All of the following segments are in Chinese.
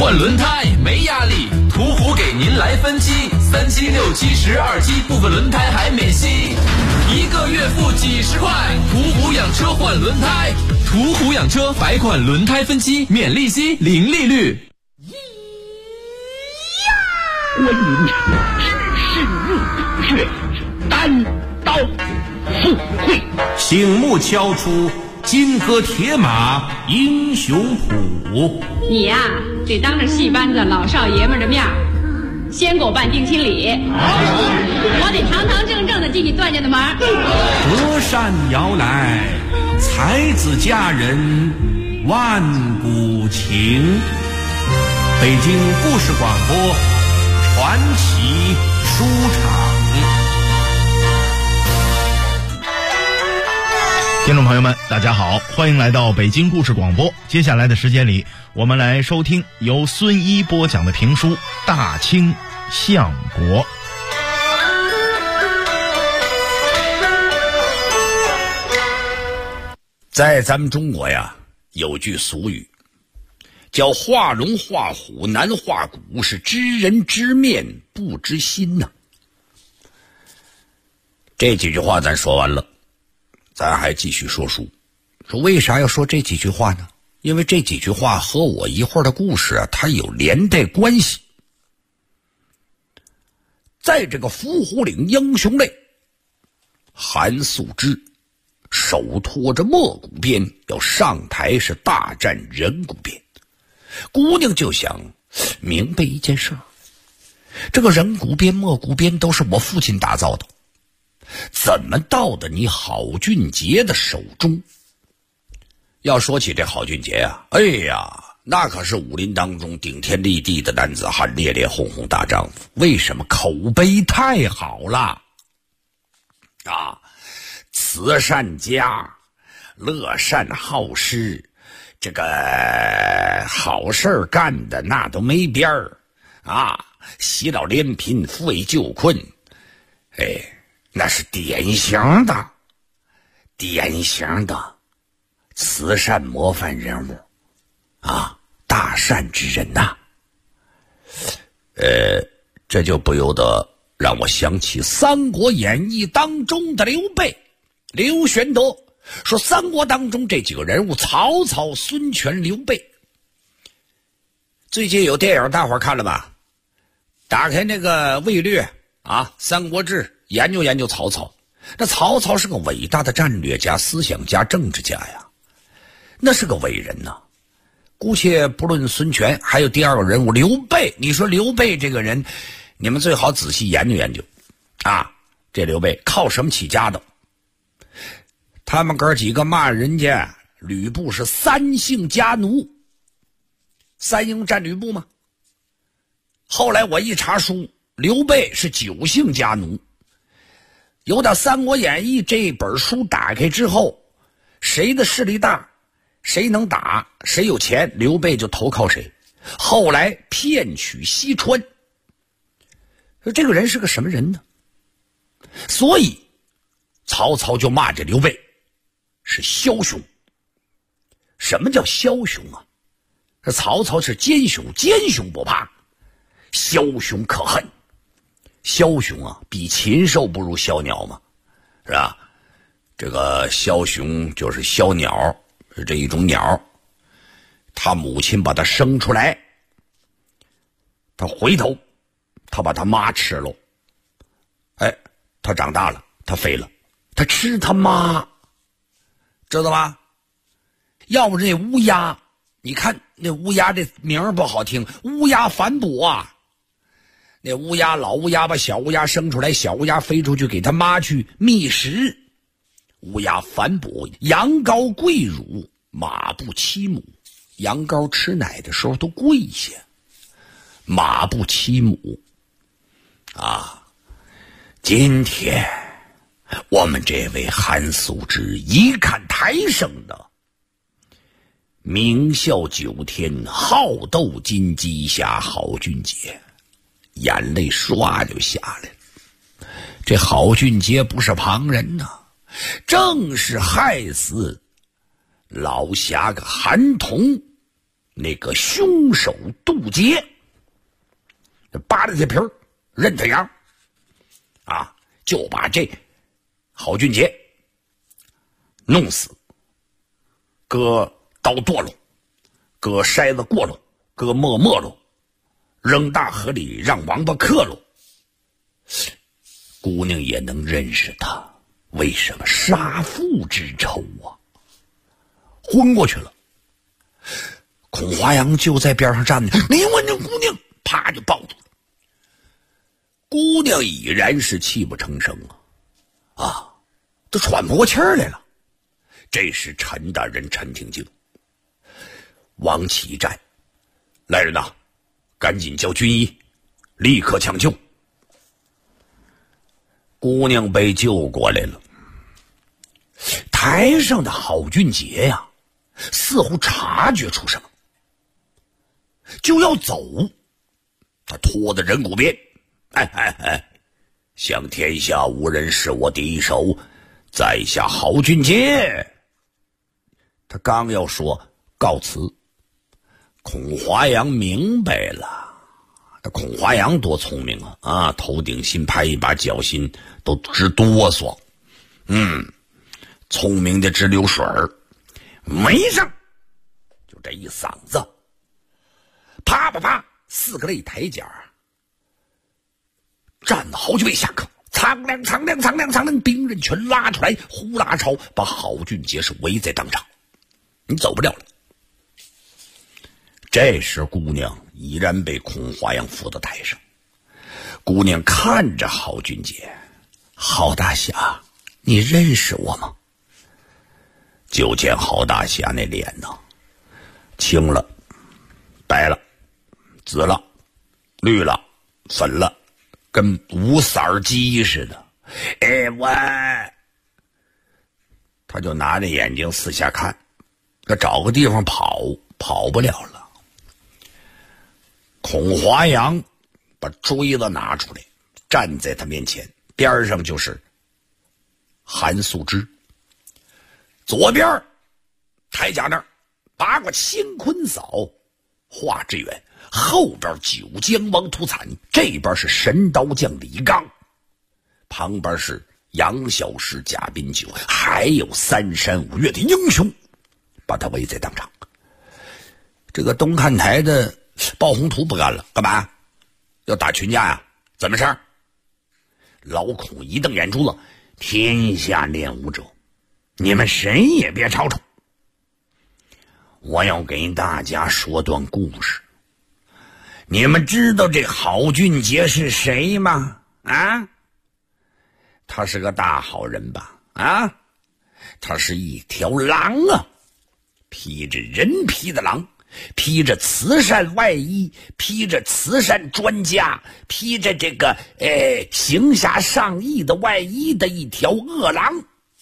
换轮胎没压力，途虎给您来分期，3期、6期、12期，部分轮胎还免息，1个月付几十块。途虎养车换轮胎，途虎养车百款轮胎分期，免利息，零利率。 观音场只是入土穴，单刀赴会， 醒目敲出金戈铁马英雄谱。 你呀，得当着戏班子老少爷们的面先给我办定亲礼，我得堂堂正正的进你段家的门。 隔山遥来，才子佳人万古情。北京故事广播传奇书场。 听众朋友们大家好，欢迎来到北京故事广播。接下来的时间里，我们来收听由孙一播讲的评书《大清相国》。 在咱们中国呀，有句俗语叫画龙画虎难画骨，是知人知面不知心呐。这几句话咱说完了，咱还继续说书。说为啥要说这几句话呢？因为这几句话和我一会儿的故事啊，它有连带关系。在这个伏虎岭英雄类，韩素之手托着墨骨鞭要上台是大战人骨鞭。姑娘就想明白一件事，这个人骨鞭墨骨鞭都是我父亲打造的，怎么到的你郝俊杰的手中？要说起这郝俊杰啊，哎呀，那可是武林当中顶天立地的男子汉，烈烈轰轰大丈夫。为什么？口碑太好了啊！慈善家，乐善好施，这个好事干的那都没边儿啊！洗脑怜贫，抚慰救困，哎，那是典型的慈善模范人物啊，大善之人呐。这就不由得让我想起《三国演义》当中的刘备、刘玄德。说三国当中这几个人物，曹操、孙权、刘备。最近有电影大伙看了吧？打开那个魏略啊，《三国志》，研究研究曹操。那曹操是个伟大的战略家、思想家、政治家呀，那是个伟人呐。姑且不论孙权，还有第二个人物刘备。你说刘备这个人，你们最好仔细研究研究啊。这刘备靠什么起家的？他们哥几个骂人家吕布是3姓家奴，三英战吕布吗？后来我一查书，刘备是9姓家奴。有点《三国演义》这本书打开之后，谁的势力大，谁能打，谁有钱，刘备就投靠谁。后来骗取西川，说这个人是个什么人呢？所以曹操就骂这刘备是枭雄。什么叫枭雄啊？这曹操是奸雄，奸雄不怕，枭雄可恨。枭雄啊，比禽兽不如枭鸟嘛，是吧？这个枭雄就是枭鸟，是这一种鸟。他母亲把他生出来，他回头他把他妈吃了，哎，他长大了，他肥了，他吃他妈，知道吧？要不这乌鸦，你看那乌鸦这名儿不好听，乌鸦反哺啊。那乌鸦，老乌鸦把小乌鸦生出来，小乌鸦飞出去给他妈去觅食。乌鸦反哺，羊羔跪乳，马不欺母。羊羔吃奶的时候都跪下，马不欺母啊。今天我们这位韩素之一看台上的名笑9天，好斗金鸡侠郝俊杰，眼泪唰就下来了。这郝俊杰不是旁人呐，正是害死老侠个韩童那个凶手杜杰，扒着这皮儿认他样啊，就把这郝俊杰弄死，搁刀剁了，搁筛子过了，搁没了，扔大河里让王八克了。姑娘也能认识他，为什么杀父之仇啊？昏过去了。孔华阳就在边上站着，你问这姑娘，啪就抱住了。姑娘已然是泣不成声啊，都喘不过气儿来了。这时陈大人陈廷敬往起站，来人呐，赶紧叫军医，立刻抢救。姑娘被救过来了。台上的郝俊杰呀，似乎察觉出什么，就要走。他拖着人骨鞭，想天下无人是我敌手，在下郝俊杰。他刚要说告辞，孔华阳明白了。孔华阳多聪明啊！头顶心拍一把脚心都直哆嗦，聪明的直流水儿。没上，就这一嗓子，啪啪啪，4个擂台角，站了好几位下课，苍亮，兵刃全拉出来，呼啦朝把郝俊杰是围在当场，你走不了了。这时姑娘已然被孔华阳扶到台上，姑娘看着郝俊杰，郝大侠，你认识我吗？就见郝大侠那脸呢，青了，白了，紫了，绿了，粉了，跟无色鸡似的。他就拿着眼睛四下看，他找个地方跑不了了。孔华阳把锥子拿出来，站在他面前，边上就是韩素之。左边台甲那儿八卦乾坤嫂华志远，后边九江王屠惨，这边是神刀将李刚，旁边是杨小石贾宾九，还有3山5岳的英雄把他围在当场。这个东看台的鲍宏图不干了，干嘛要打群架呀？怎么事儿？老孔一瞪眼珠子，天下练武者，你们谁也别吵吵，我要给大家说段故事。你们知道这郝俊杰是谁吗？他是个大好人吧？他是一条狼啊，披着人皮的狼，披着慈善外衣，披着慈善专家，披着这个行侠仗义的外衣的一条恶狼。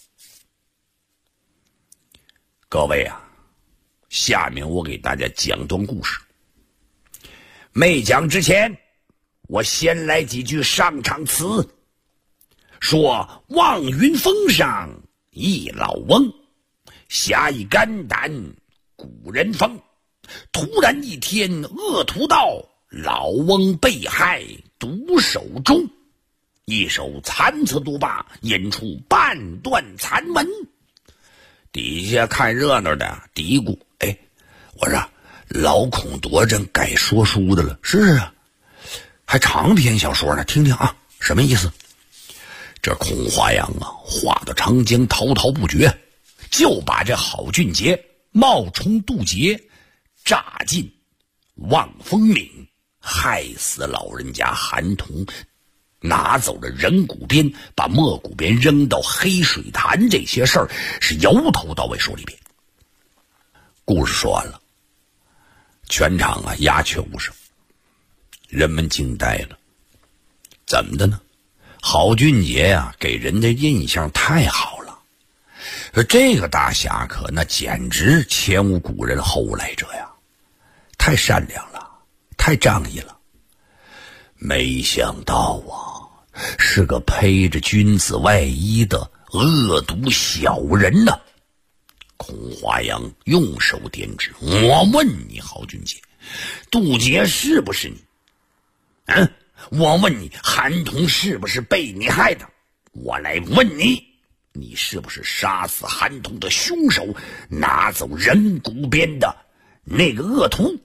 各位啊，下面我给大家讲段故事。没讲之前，我先来几句上场词。说望云峰上一老翁，侠义肝胆古人风。突然一天恶徒到，老翁被害毒手中。一手残次毒霸，引出半段残文。底下看热闹的嘀咕：我说老孔多真该说书的了。是啊，还长篇小说呢，听听啊，什么意思？这孔华阳啊，话到长江滔滔不绝，就把这郝俊杰冒充渡劫，炸进望风岭，害死老人家韩童，拿走了人骨鞭，把没骨鞭扔到黑水潭，这些事儿是由头到尾说了一遍。故事说完了，全场啊鸦雀无声，人们惊呆了。怎么的呢？郝俊杰呀，给人的印象太好了，说这个大侠客那简直前无古人后无来者呀，太善良了，太仗义了。没想到啊，是个披着君子外衣的恶毒小人呢。孔华阳用手点指，我问你郝郝俊杰，杜杰是不是你？我问你，韩童是不是被你害的？我来问你，你是不是杀死韩童的凶手，拿走人骨边的那个恶徒？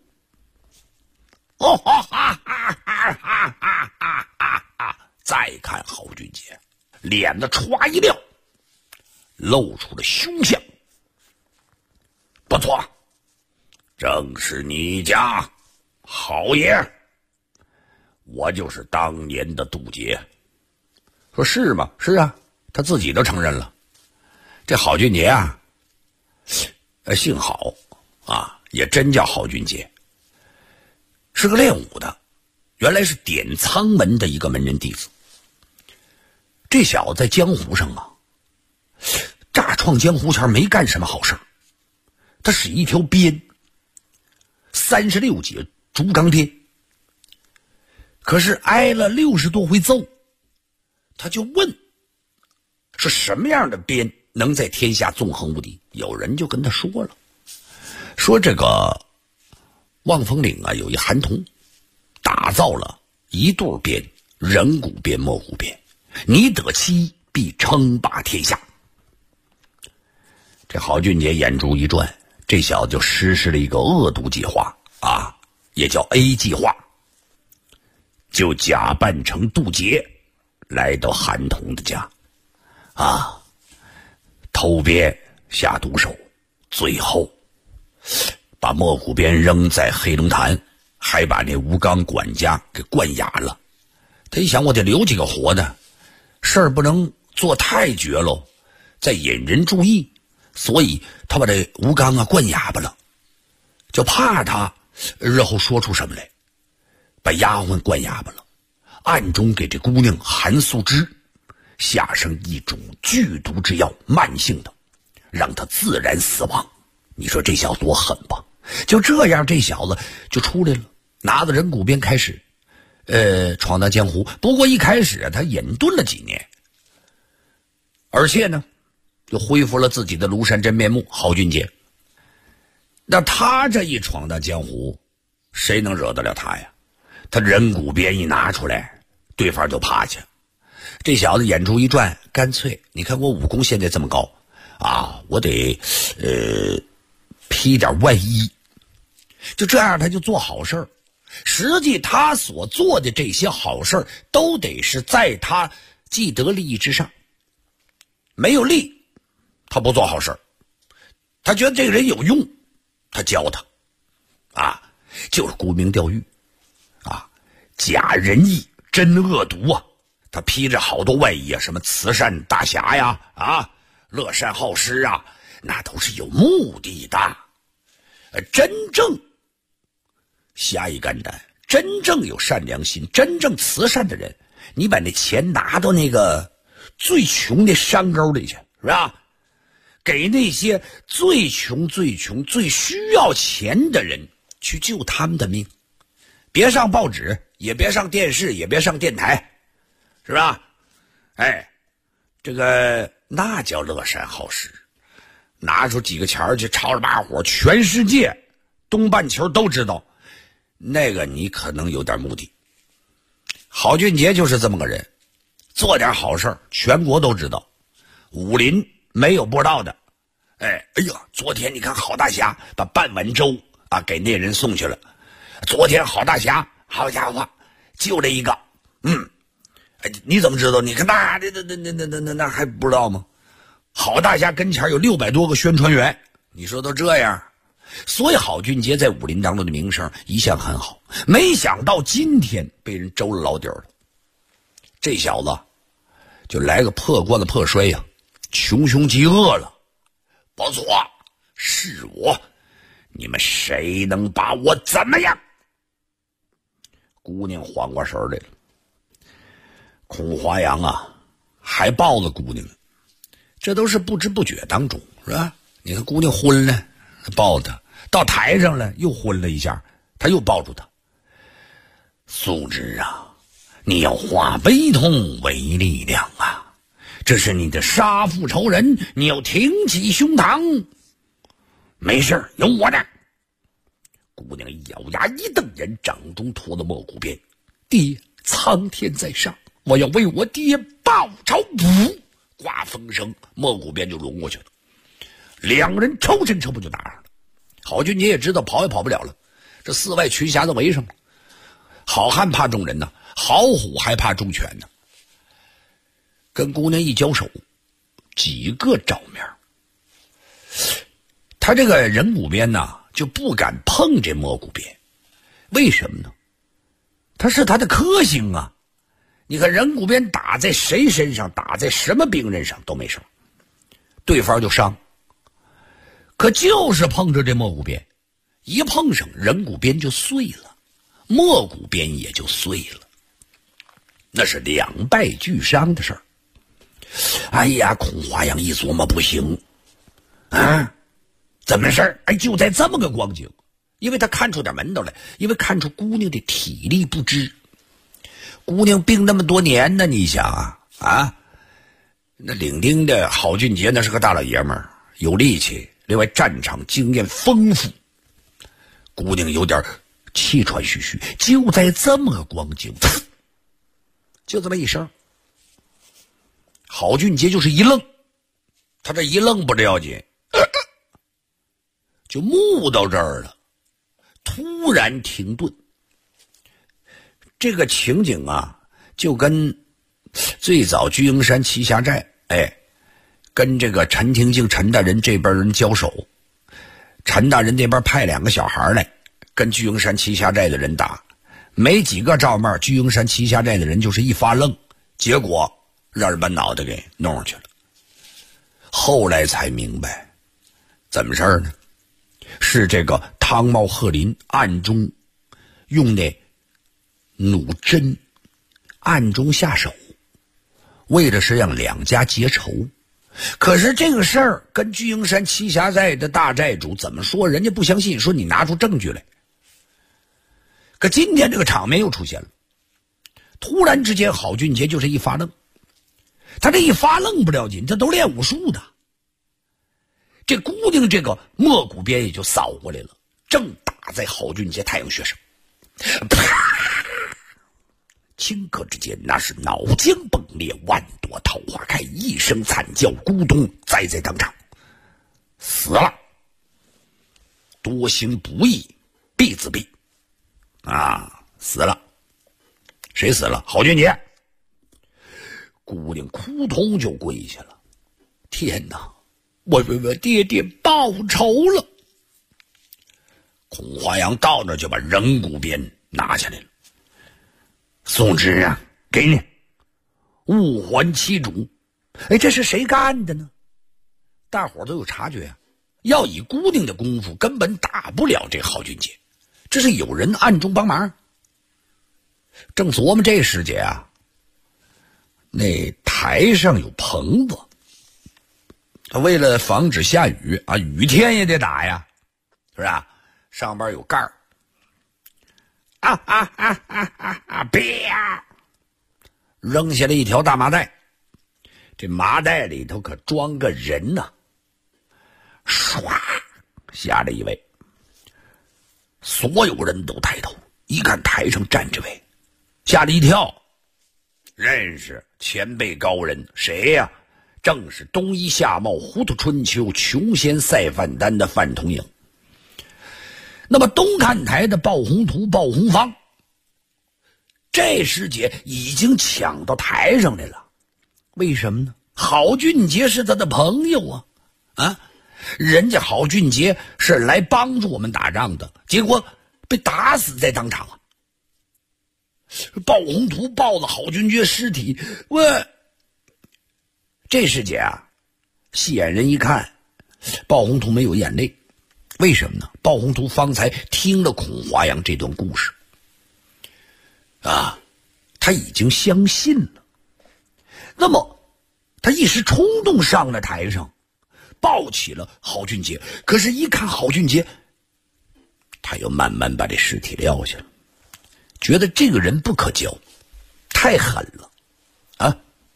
再看郝俊杰，脸子歘一撂，露出了凶相。不错，正是你家，郝爷，我就是当年的杜杰。说是吗？是啊，他自己都承认了。这郝俊杰啊，姓郝啊，也真叫郝俊杰，是个练武的，原来是点苍门的一个门人弟子。这小子在江湖上啊，乍创江湖前没干什么好事，他使一条鞭，36节竹钢鞭，可是挨了60多回揍，他就问说什么样的鞭能在天下纵横无敌？有人就跟他说了，说这个望风岭啊有一韩童打造了一对鞭，人骨鞭、魔骨鞭，你得其必称霸天下。这郝俊杰眼珠一转，这小子就实施了一个恶毒计划啊，也叫 A 计划，就假扮成杜杰来到韩童的家啊，偷鞭下毒手，最后把莫骨鞭扔在黑龙潭，还把那吴刚管家给灌哑了。他一想，我得留几个活的，事儿不能做太绝喽，再引人注意，所以他把这吴刚啊灌哑巴了，就怕他日后说出什么来，把丫鬟灌哑巴了，暗中给这姑娘韩素芝下上一种剧毒之药，慢性的，让她自然死亡。你说这小子多狠吧？就这样，这小子就出来了，拿着人骨鞭开始闯荡江湖。不过一开始啊，他隐遁了几年，而且呢又恢复了自己的庐山真面目郝俊杰。那他这一闯荡江湖，谁能惹得了他呀？他人骨鞭一拿出来，对方就趴下。这小子眼珠一转，干脆你看我武功现在这么高啊，我得披点外衣，就这样他就做好事儿。实际他所做的这些好事儿都得是在他既得利益之上，没有利他不做好事儿。他觉得这个人有用，他教他啊，就是沽名钓誉啊，假仁义真恶毒啊。他披着好多外衣啊，什么慈善大侠呀啊，乐善好施啊，那都是有目的的。真正侠义肝胆，真正有善良心，真正慈善的人，你把那钱拿到那个最穷的山沟里去，是吧？给那些最穷最需要钱的人去救他们的命，别上报纸，也别上电视，也别上电台，是吧？这个那叫乐善好施，拿出几个钱去吵着把火，全世界东半球都知道，那个你可能有点目的。郝俊杰就是这么个人，做点好事全国都知道，武林没有不知道的。哎呀，昨天你看郝大侠把半碗粥啊给那人送去了，昨天郝大侠好家伙救了一个，你怎么知道？你看那还不知道吗？郝大侠跟前有600多个宣传员，你说都这样，所以郝俊杰在武林当中的名声一向很好。没想到今天被人周了老底了，这小子就来个破罐子破摔呀，穷凶极恶了。不错，是我，你们谁能把我怎么样？姑娘缓过神来了，孔华阳啊还抱着姑娘，这都是不知不觉当中，是吧？你看姑娘昏了，抱她到台上了，又昏了一下，他又抱住她。素芝啊，你要化悲痛为力量啊，这是你的杀父仇人，你要挺起胸膛。没事，有我的。 姑娘咬牙一瞪人，掌中托了蘑菇鞭。爹，苍天在上，我要为我爹报仇！噗，刮风声，蘑菇鞭就抡过去了。两人抽身就打上了。郝俊杰也知道跑也跑不了了，这四外群侠都围上了。好汉怕众人呢，好虎还怕众犬呢。跟姑娘一交手，几个照面，他这个人骨鞭呢就不敢碰这蘑菇鞭。为什么呢？他是他的克星啊！你看人骨鞭打在谁身上，打在什么兵刃上都没事，对方就伤。可就是碰着这蘑菇鞭，一碰上人骨鞭就碎了，蘑菇鞭也就碎了，那是两败俱伤的事儿。哎呀，孔华阳一琢磨，不行啊，怎么事儿？哎，就在这么个光景，因为他看出点门道来，因为看出姑娘的体力不支。姑娘病那么多年呢，你想啊，那领兵的郝俊杰那是个大老爷们儿，有力气，另外战场经验丰富。姑娘有点气喘吁吁，就在这么个光景，就这么一声，郝俊杰就是一愣，他这一愣不着要紧，就木到这儿了，突然停顿。这个情景啊，就跟最早居英山栖霞寨，跟这个陈廷敬陈大人这边人交手，陈大人这边派两个小孩来跟居英山栖霞寨的人打，没几个照面，居英山栖霞寨的人就是一发愣，结果让人把脑袋给弄上去了。后来才明白怎么事儿呢？是这个汤茂鹤林暗中用那弩针暗中下手，为的是让两家结仇。可是这个事儿跟居英山栖霞寨的大寨主怎么说，人家不相信，说你拿出证据来。可今天这个场面又出现了，突然之间郝俊杰就是一发愣。他这一发愣不了紧，他都练武术的。这姑娘这个蘑菇鞭也就扫过来了，正打在郝俊杰太阳穴上。啪！顷刻之间，那是脑浆迸裂，万朵桃花开，一声惨叫，咕咚栽在当场，死了。多行不义必自毙啊！死了。谁死了？郝俊杰。姑娘扑通就跪下了。天哪，我爹爹报仇了。孔华阳到那就把人骨鞭拿下来了。宋之啊，给你，物还其主。这是谁干的呢？大伙都有察觉啊，要以姑娘的功夫根本打不了这郝俊杰，这是有人暗中帮忙。正琢磨这时节啊，那台上有棚子，为了防止下雨啊，雨天也得打呀，是吧？上边有盖儿，啪，扔下了一条大麻袋，这麻袋里头可装个人呢，唰下了一位。所有人都抬头一看，台上站着位，吓了一跳，认识前辈高人，谁呀？正是东夷夏茂糊涂春秋穷仙赛范丹的范同颖。那么东看台的鲍宏图鲍宏方，这师姐已经抢到台上来了。为什么呢？郝俊杰是他的朋友啊，人家郝俊杰是来帮助我们打仗的，结果被打死在当场啊。鲍宏图抱了郝俊杰尸体，这师姐啊，戏眼人一看，鲍宏图没有眼泪。为什么呢？鲍宏图方才听了孔华阳这段故事啊，他已经相信了。那么他一时冲动上了台上，抱起了郝俊杰，可是一看郝俊杰，他又慢慢把这尸体撂下了，觉得这个人不可交，太狠了啊。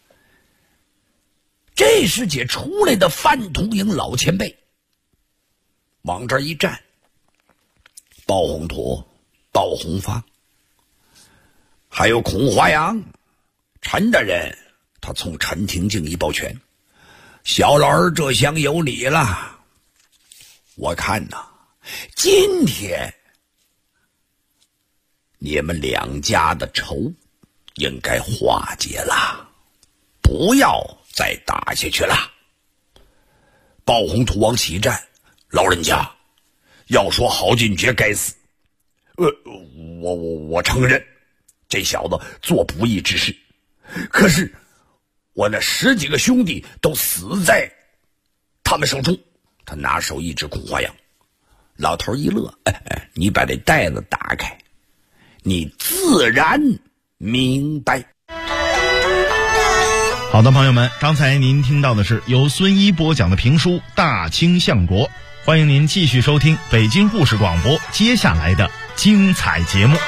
这师姐出来的范同颖老前辈往这儿一站， 鲍宏图、鲍宏发，还有孔华阳、陈大人，他从陈廷敬一抱拳，小老儿这厢有礼了。我看呐，今天你们两家的仇应该化解了，不要再打下去了。鲍宏图王起战，老人家要说郝俊杰该死，我承认这小子做不义之事，可是我那10几个兄弟都死在他们手中。他拿手一指孔华阳，老头一乐，你把这袋子打开，你自然明白。 好的，朋友们，刚才您听到的是由孙一播讲的评书《大清相国》，欢迎您继续收听北京故事广播接下来的精彩节目。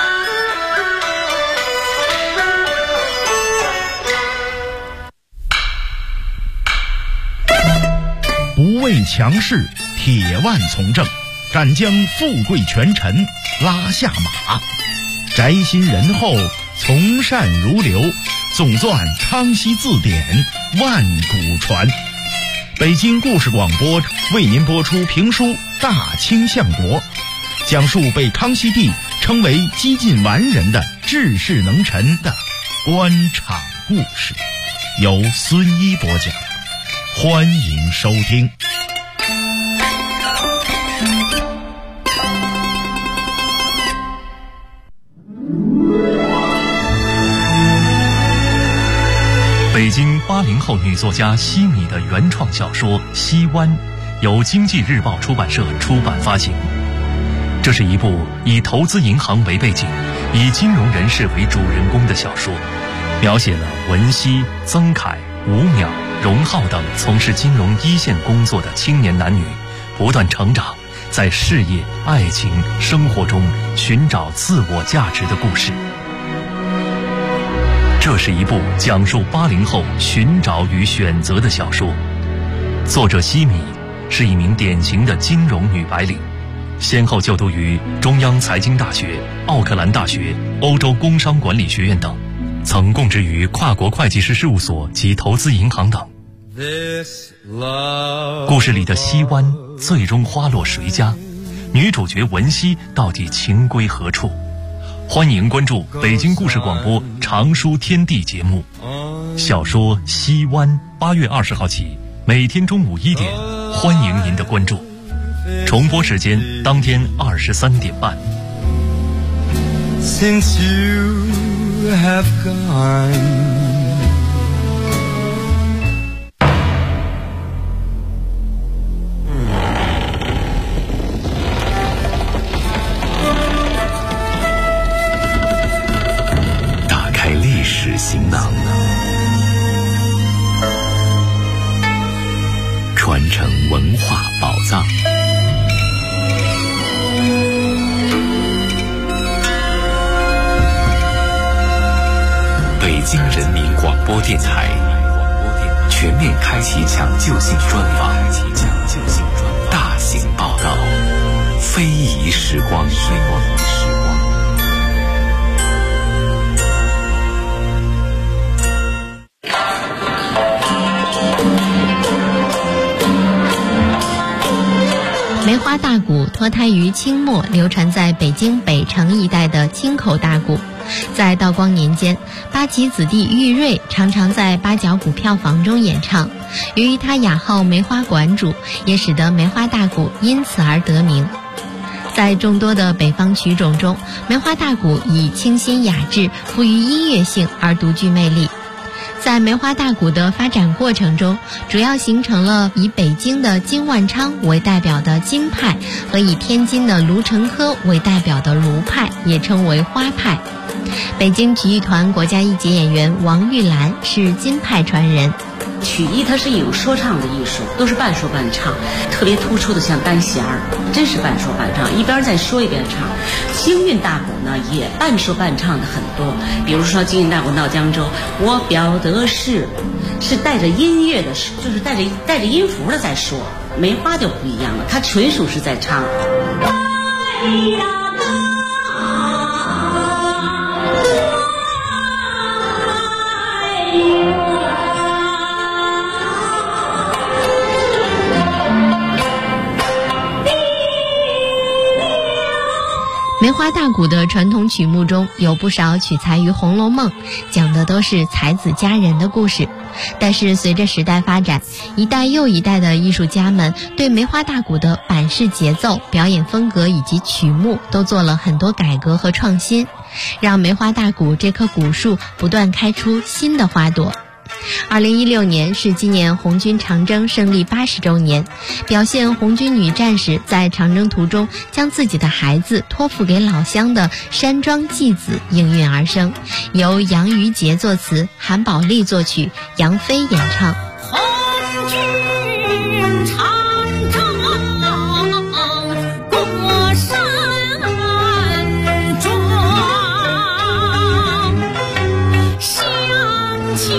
不畏强势，铁腕从政，敢将富贵权臣拉下马，宅心仁厚，从善如流，总纂康熙字典，万古传。北京故事广播为您播出评书《大清相国》，讲述被康熙帝称为几近完人的治世能臣的官场故事，由孙一播讲，欢迎收听。 北京80后女作家西米的原创小说《西湾》，由经济日报出版社出版发行。这是一部以投资银行为背景，以金融人士为主人公的小说，描写了文熙、曾凯、吴淼、荣浩等从事金融一线工作的青年男女不断成长，在事业、爱情、生活中寻找自我价值的故事。这是一部讲述80后寻找与选择的小说。作者西米是一名典型的金融女白领，先后就读于中央财经大学、奥克兰大学、欧洲工商管理学院等，曾供职于跨国会计师事务所及投资银行等。故事里的西湾最终花落谁家？女主角文熙到底情归何处？欢迎关注北京故事广播长书天地节目，小说《西湾》8月20号起，每天中午1点，欢迎您的关注。重播时间当天23点半。 Since you have gone, 行囊，传承文化宝藏。北京人民广播电台全面开启抢救性专访，大型报道，非遗时光。 梅花大鼓脱胎于清末流传在北京北城一带的清口大鼓，在道光年间，八旗子弟玉瑞常常在八角鼓票房中演唱，由于他雅号梅花馆主，也使得梅花大鼓因此而得名。在众多的北方曲种中，梅花大鼓以清新雅致、富于音乐性而独具魅力。在梅花大鼓的发展过程中，主要形成了以北京的金万昌为代表的金派和以天津的卢成科为代表的卢派，也称为花派。北京曲艺团国家一级演员王玉兰是金派传人。 曲艺它是一种说唱的艺术，都是半说半唱，特别突出的像单弦儿，真是半说半唱，一边在说一边唱。京韵大鼓呢也半说半唱的很多，比如说京韵大鼓闹江州，我表的是带着音乐的，就是带着音符的在说。梅花就不一样了，它纯属是在唱。 梅花大鼓的传统曲目中有不少取材于《红楼梦》，讲的都是才子佳人的故事。但是随着时代发展，一代又一代的艺术家们对梅花大鼓的板式节奏、表演风格以及曲目都做了很多改革和创新，让梅花大鼓这棵古树不断开出新的花朵。2016年是纪念红军长征胜利80周年，表现红军女战士在长征途中将自己的孩子托付给老乡的山庄祭子应运而生，由杨于杰作词，韩宝利作曲，杨飞演唱。 红军长征过山庄，乡亲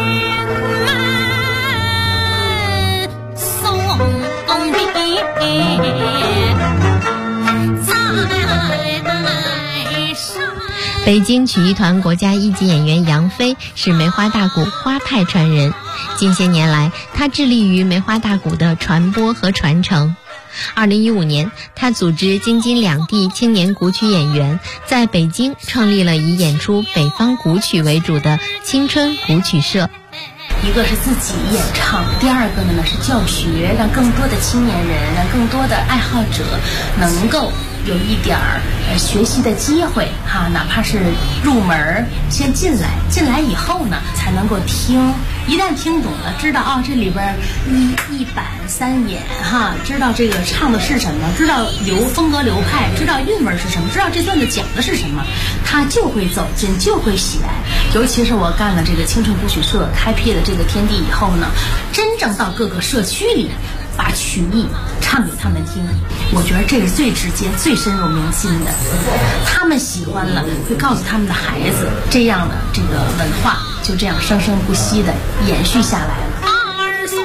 北京曲艺团国家一级演员杨飞是梅花大鼓花派传人，近些年来他致力于梅花大鼓的传播和传承。2015年，他组织京津两地青年古曲演员在北京创立了以演出北方古曲为主的青春古曲社。 一个是自己演唱，第二个呢是教学，让更多的青年人，让更多的爱好者能够有一点学习的机会哈，哪怕是入门先进来以后呢才能够听，一旦听懂了，知道这里边一板三眼哈，知道这个唱的是什么，知道风格流派，知道韵味是什么，知道这段子讲的是什么，他就会走进，就会喜爱。尤其是我干了这个青春古曲社，开辟了这个天地以后呢，真正到各个社区里把曲艺唱给他们听，我觉得这是最直接最深入民心的，他们喜欢了会告诉他们的孩子，这样的这个文化就这样生生不息的延续下来了。 二送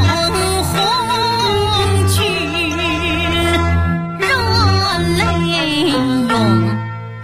红军热泪涌，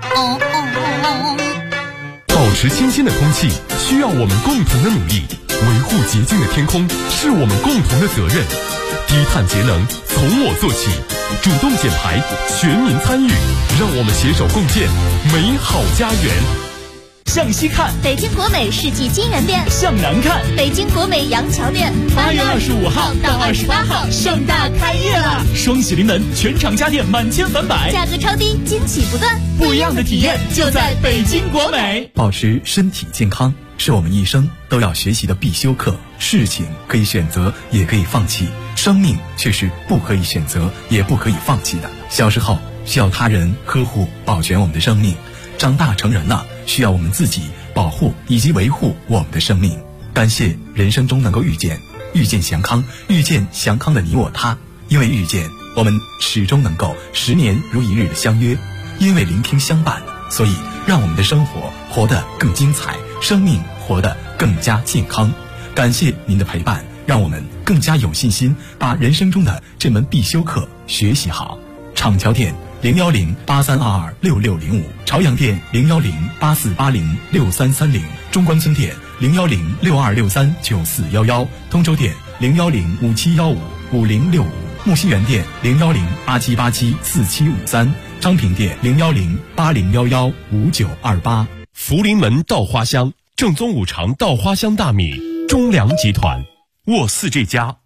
保持清新的空气需要我们共同的努力，维护洁净的天空是我们共同的责任。低碳节能从我做起，主动减排，全民参与，让我们携手共建美好家园。 向西看， 北京国美世纪金源店； 向南看， 北京国美杨桥店。 8月25号到28号盛大开业了，双喜临门，全场家电满千返百， 价格超低，惊喜不断， 不一样的体验就在北京国美。 保持身体健康是我们一生都要学习的必修课。事情可以选择，也可以放弃，生命却是不可以选择，也不可以放弃的。小时候需要他人呵护保全我们的生命，长大成人了，需要我们自己保护以及维护我们的生命。感谢人生中能够遇见祥康，遇见祥康的你我他。因为遇见，我们始终能够10年如一日的相约；因为聆听相伴，所以让我们的生活活得更精彩，生命活得更加健康。感谢您的陪伴，让我们更加有信心把人生中的这门必修课学习好。厂桥店01083226605，朝阳店01084806330，中关村店01062639411，通州店01057155065，木樨园店01087874753，昌平店01080115928。 福临门稻花香，正宗5常稻花香大米，中粮集团，沃4这家。